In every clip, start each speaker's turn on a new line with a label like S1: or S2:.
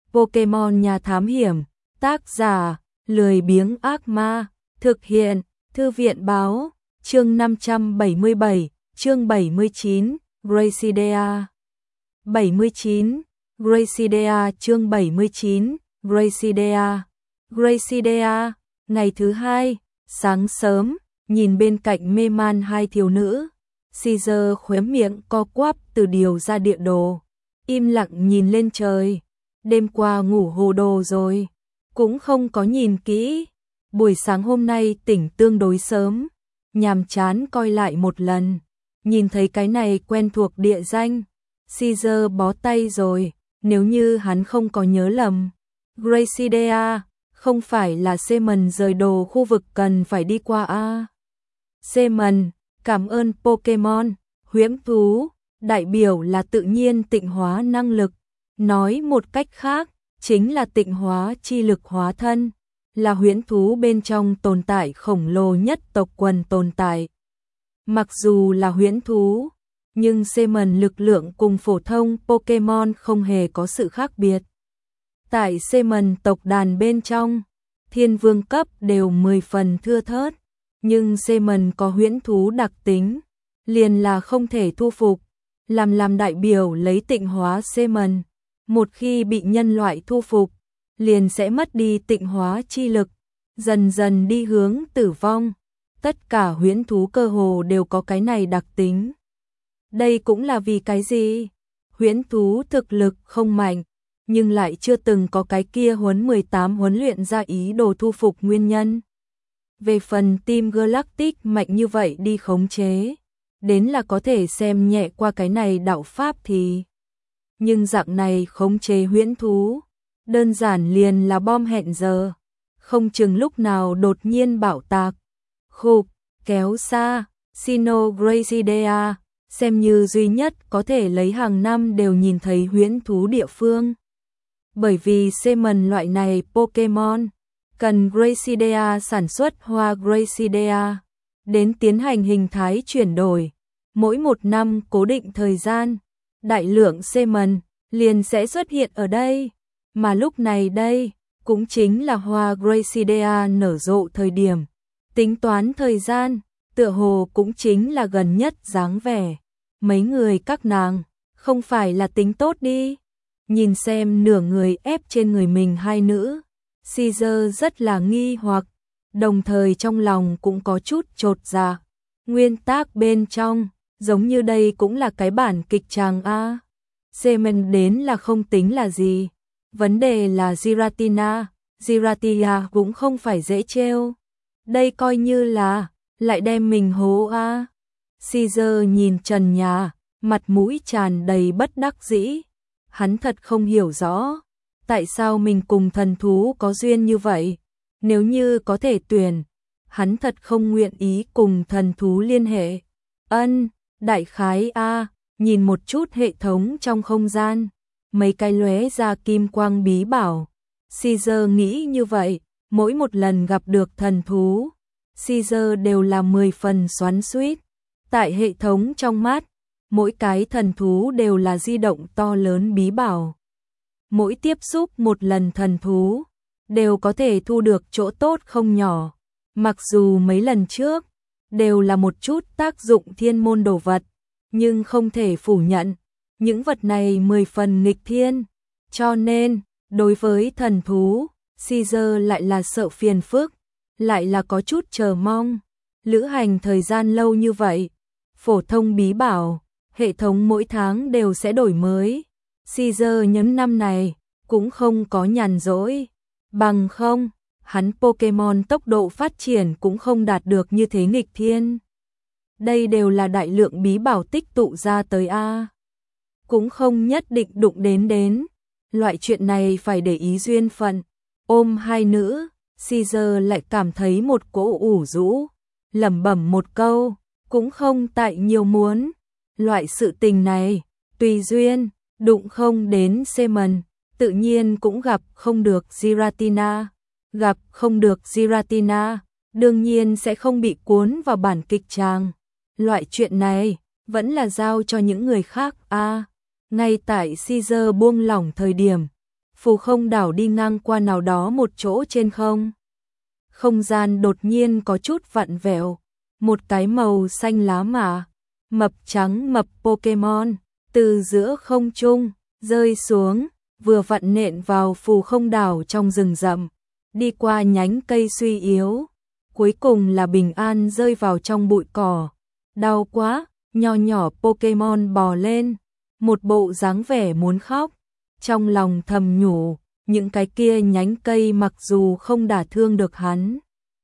S1: Pokemon Nhà Thám Hiểm, tác giả, Lười Biếng Ác Ma, thực hiện, Thư viện Báo, chương 577, chương 79, Gracidea. 79, Gracidea chương 79, Gracidea. Gracidea, ngày thứ hai, sáng sớm, nhìn bên cạnh mê man hai thiếu nữ. Caesar khóe miệng co quắp từ điều ra địa đồ, im lặng nhìn lên trời. Đêm qua ngủ hồ đồ rồi, cũng không có nhìn kỹ. Buổi sáng hôm nay tỉnh tương đối sớm, nhàm chán coi lại một lần, nhìn thấy cái này quen thuộc địa danh. Caesar bó tay rồi, nếu như hắn không có nhớ lầm, Gracidea không phải là Seaman rời đồ khu vực cần phải đi qua a. Seaman, cảm ơn Pokemon, huyễn thú, đại biểu là tự nhiên tịnh hóa năng lực, nói một cách khác, chính là tịnh hóa chi lực hóa thân, là huyễn thú bên trong tồn tại khổng lồ nhất tộc quần tồn tại. Mặc dù là huyễn thú, nhưng Seaman lực lượng cùng phổ thông Pokemon không hề có sự khác biệt. Tại Seaman tộc đàn bên trong, thiên vương cấp đều 10 phần thưa thớt, nhưng Seaman có huyễn thú đặc tính, liền là không thể thu phục. Làm đại biểu lấy tịnh hóa Seaman, một khi bị nhân loại thu phục, liền sẽ mất đi tịnh hóa chi lực, dần dần đi hướng tử vong. Tất cả huyễn thú cơ hồ đều có cái này đặc tính. Đây cũng là vì cái gì? Huyễn thú thực lực không mạnh, nhưng lại chưa từng có cái kia huấn 18 huấn luyện ra ý đồ thu phục nguyên nhân. Về phần Team Galactic mạnh như vậy đi khống chế, đến là có thể xem nhẹ qua cái này đạo pháp thì. Nhưng dạng này khống chế huyễn thú, đơn giản liền là bom hẹn giờ, không chừng lúc nào đột nhiên bạo tạc. Khục, kéo xa, Sinnoh Gracidea, xem như duy nhất có thể lấy hàng năm đều nhìn thấy huyễn thú địa phương. Bởi vì Seaman loại này Pokemon, cần Gracidea sản xuất hoa Gracidea, đến tiến hành hình thái chuyển đổi. Mỗi một năm cố định thời gian, đại lượng Seaman liền sẽ xuất hiện ở đây. Mà lúc này đây, cũng chính là hoa Gracidea nở rộ thời điểm. Tính toán thời gian, tựa hồ cũng chính là gần nhất dáng vẻ. Mấy người các nàng, không phải là tính tốt đi. Nhìn xem nửa người ép trên người mình hai nữ, Caesar rất là nghi hoặc, đồng thời trong lòng cũng có chút chột dạ. Nguyên tác bên trong, giống như đây cũng là cái bản kịch tràng a. Seaman đến là không tính là gì, vấn đề là Giratina cũng không phải dễ trêu. Đây coi như là lại đem mình hố a. Caesar nhìn trần nhà, mặt mũi tràn đầy bất đắc dĩ. Hắn thật không hiểu rõ, tại sao mình cùng thần thú có duyên như vậy. Nếu như có thể tuyển, hắn thật không nguyện ý cùng thần thú liên hệ. Đại khái a, nhìn một chút hệ thống trong không gian, mấy cái lóe ra kim quang bí bảo. Caesar nghĩ như vậy, mỗi một lần gặp được thần thú, Caesar đều là 10 phần xoắn xuýt. Tại hệ thống trong mắt, mỗi cái thần thú đều là di động to lớn bí bảo. Mỗi tiếp xúc một lần thần thú, đều có thể thu được chỗ tốt không nhỏ. Mặc dù mấy lần trước, đều là một chút tác dụng thiên môn đồ vật, nhưng không thể phủ nhận, những vật này 10 phần nghịch thiên. Cho nên, đối với thần thú, Caesar lại là sợ phiền phức, lại là có chút chờ mong. Lữ hành thời gian lâu như vậy, phổ thông bí bảo, hệ thống mỗi tháng đều sẽ đổi mới. Caesar nhấn năm này, cũng không có nhàn rỗi. Bằng không, hắn Pokemon tốc độ phát triển cũng không đạt được như thế nghịch thiên. Đây đều là đại lượng bí bảo tích tụ ra tới a. Cũng không nhất định đụng đến. Loại chuyện này phải để ý duyên phận. Ôm hai nữ, Caesar lại cảm thấy một cỗ ủ rũ, lẩm bẩm một câu, cũng không tại nhiều muốn. Loại sự tình này, tùy duyên, đụng không đến Seaman, tự nhiên cũng gặp không được Giratina. Gặp không được Giratina, đương nhiên sẽ không bị cuốn vào bản kịch tràng. Loại chuyện này, vẫn là giao cho những người khác a. Ngay tại Caesar buông lỏng thời điểm, phù không đảo đi ngang qua nào đó một chỗ trên không. Không gian đột nhiên có chút vặn vẹo, một cái màu xanh lá mà mập trắng mập Pokemon từ giữa không trung rơi xuống, vừa vặn nện vào phù không đảo trong rừng rậm, đi qua nhánh cây suy yếu, cuối cùng là bình an rơi vào trong bụi cỏ. Đau quá, nho nhỏ Pokemon bò lên, một bộ dáng vẻ muốn khóc, trong lòng thầm nhủ, những cái kia nhánh cây mặc dù không đả thương được hắn,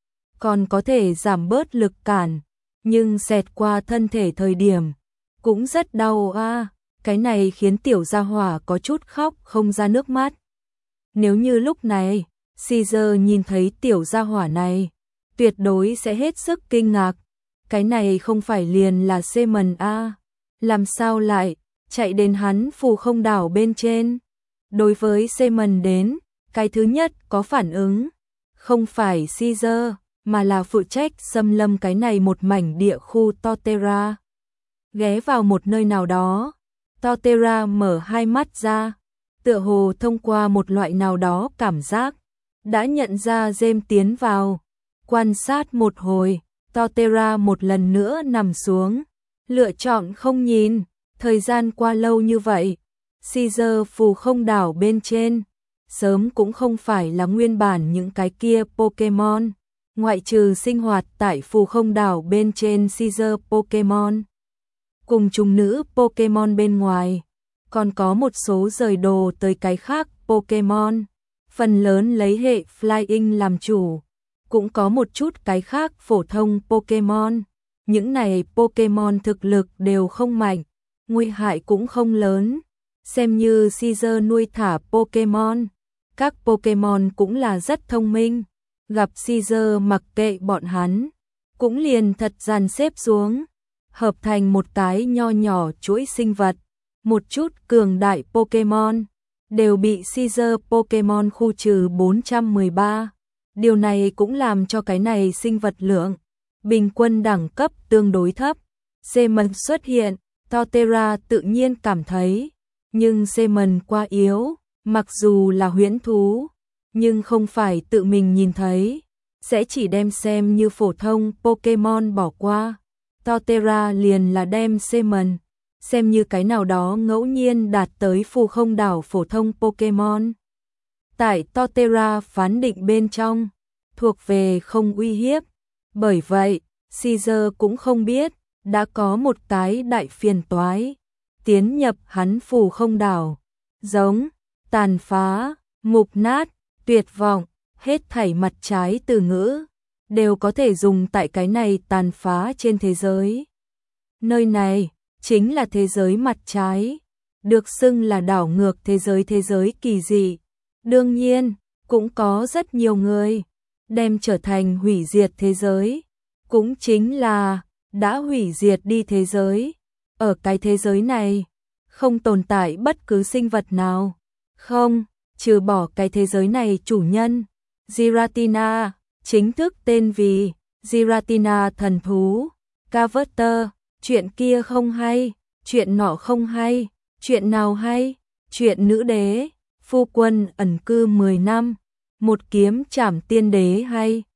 S1: còn có thể giảm bớt lực cản, nhưng xẹt qua thân thể thời điểm cũng rất đau a. Cái này khiến tiểu gia hỏa có chút khóc không ra nước mắt. Nếu như lúc này Caesar nhìn thấy tiểu gia hỏa này, tuyệt đối sẽ hết sức kinh ngạc. Cái này không phải liền là Seaman a, làm sao lại chạy đến hắn phù không đảo bên trên? Đối với Seaman đến, cái thứ nhất có phản ứng không phải Caesar, mà là phụ trách xâm lâm cái này một mảnh địa khu Torterra. Ghé vào một nơi nào đó, Torterra mở hai mắt ra, tựa hồ thông qua một loại nào đó cảm giác, đã nhận ra James tiến vào. Quan sát một hồi, Torterra một lần nữa nằm xuống, lựa chọn không nhìn. Thời gian qua lâu như vậy, Caesar phù không đảo bên trên, sớm cũng không phải là nguyên bản những cái kia Pokemon, ngoại trừ sinh hoạt tại phù không đảo bên trên Caesar Pokemon. Cùng trùng nữ Pokemon bên ngoài, còn có một số rời đồ tới cái khác Pokemon, phần lớn lấy hệ Flying làm chủ, cũng có một chút cái khác phổ thông Pokemon. Những này Pokemon thực lực đều không mạnh, nguy hại cũng không lớn, xem như Caesar nuôi thả Pokemon. Các Pokemon cũng là rất thông minh, gặp Caesar mặc kệ bọn hắn, cũng liền thật dàn xếp xuống, hợp thành một cái nho nhỏ chuỗi sinh vật. Một chút cường đại Pokemon đều bị Caesar Pokemon khu trừ 413. Điều này cũng làm cho cái này sinh vật lượng bình quân đẳng cấp tương đối thấp. Seaman xuất hiện, Torterra tự nhiên cảm thấy, nhưng Seaman quá yếu, mặc dù là huyễn thú, nhưng không phải tự mình nhìn thấy, sẽ chỉ đem xem như phổ thông Pokemon bỏ qua. Torterra liền là đem Seaman xem như cái nào đó ngẫu nhiên đạt tới phù không đảo phổ thông Pokemon. Tại Torterra phán định bên trong, thuộc về không uy hiếp. Bởi vậy, Caesar cũng không biết, đã có một cái đại phiền toái tiến nhập hắn phù không đảo. Giống, tàn phá, mục nát, tuyệt vọng, hết thảy mặt trái từ ngữ đều có thể dùng tại cái này tàn phá trên thế giới. Nơi này chính là thế giới mặt trái, được xưng là đảo ngược thế giới kỳ dị. Đương nhiên, cũng có rất nhiều người đem trở thành hủy diệt thế giới, cũng chính là đã hủy diệt đi thế giới. Ở cái thế giới này, không tồn tại bất cứ sinh vật nào, không, trừ bỏ cái thế giới này chủ nhân, Giratina, chính thức tên vì Giratina thần thú. Carver, chuyện kia không hay, chuyện nọ không hay, chuyện nào hay, chuyện nữ đế, phu quân ẩn cư 10 năm, một kiếm trảm tiên đế hay.